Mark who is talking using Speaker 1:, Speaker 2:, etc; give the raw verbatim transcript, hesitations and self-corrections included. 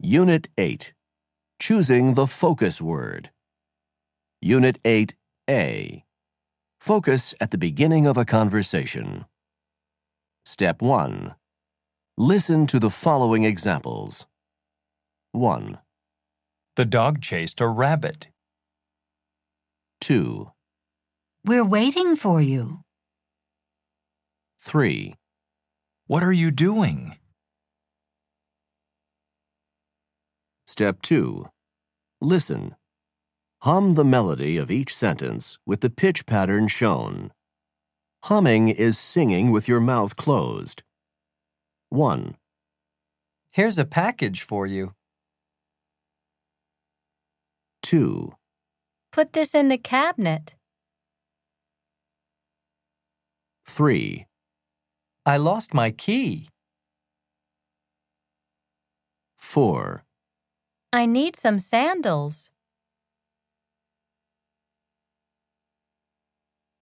Speaker 1: Unit eight. Choosing the focus word. Unit eight A. Focus at the beginning of a conversation. Step one. Listen to the following examples. one.
Speaker 2: The dog chased a rabbit.
Speaker 1: two.
Speaker 3: We're waiting for you.
Speaker 1: three.
Speaker 2: What are you doing?
Speaker 1: Step two. Listen. Hum the melody of each sentence with the pitch pattern shown. Humming is singing with your mouth closed. one.
Speaker 4: Here's a package for you.
Speaker 1: two.
Speaker 5: Put this in the cabinet.
Speaker 1: three.
Speaker 4: I lost my key.
Speaker 1: four.
Speaker 5: I need some sandals.